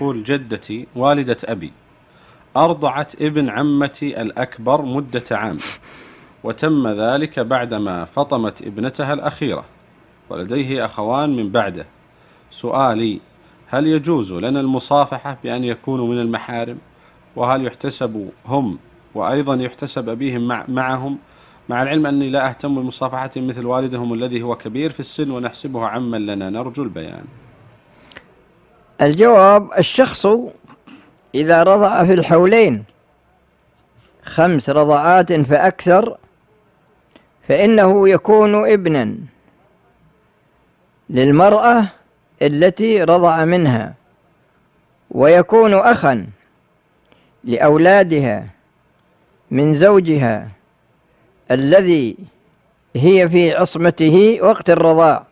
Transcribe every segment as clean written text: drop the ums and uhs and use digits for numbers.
تقول: جدتي والدة أبي أرضعت ابن عمتي الأكبر مدة عام، وتم ذلك بعدما فطمت ابنتها الأخيرة، ولديه أخوان من بعده. سؤالي: هل يجوز لنا المصافحة بأن يكونوا من المحارم؟ وهل يحتسب هم وأيضا يحتسب أبيهم معهم، مع العلم أني لا أهتم بمصافحة مثل والدهم الذي هو كبير في السن ونحسبه عما لنا؟ نرجو البيان. الجواب: الشخص إذا رضع في الحولين 5 رضعات فأكثر فإنه يكون ابنا للمرأة التي رضع منها، ويكون أخا لأولادها من زوجها الذي هي في عصمته وقت الرضاع.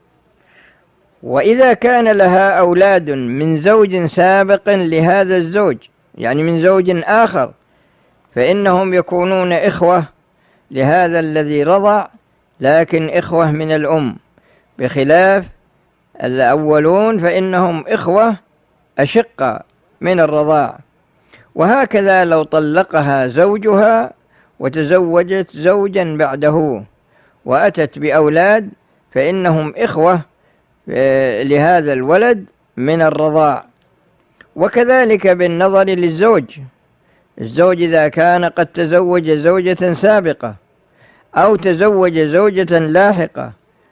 وإذا كان لها أولاد من زوج سابق لهذا الزوج، يعني من زوج آخر، فإنهم يكونون إخوة لهذا الذي رضع، لكن إخوة من الأم، بخلاف الأولون فإنهم إخوة أشقة من الرضاع. وهكذا لو طلقها زوجها وتزوجت زوجا بعده وأتت بأولاد، فإنهم إخوة لهذا الولد من الرضاع. وكذلك بالنظر للزوج، الزوج إذا كان قد تزوج زوجة سابقة أو تزوج زوجة لاحقة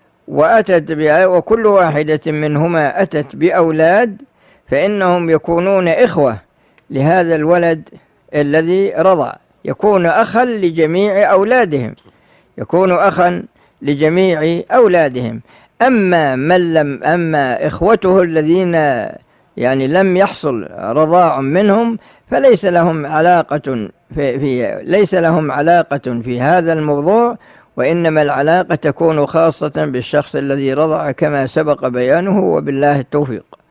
وكل واحدة منهما أتت بأولاد، فإنهم يكونون إخوة لهذا الولد الذي رضع، يكون أخا لجميع أولادهم، يكون أخا لجميع أولادهم. أما إخوته الذين يعني لم يحصل رضاع منهم فليس لهم علاقة ليس لهم علاقة في هذا الموضوع، وإنما العلاقة تكون خاصة بالشخص الذي رضع كما سبق بيانه، وبالله التوفيق.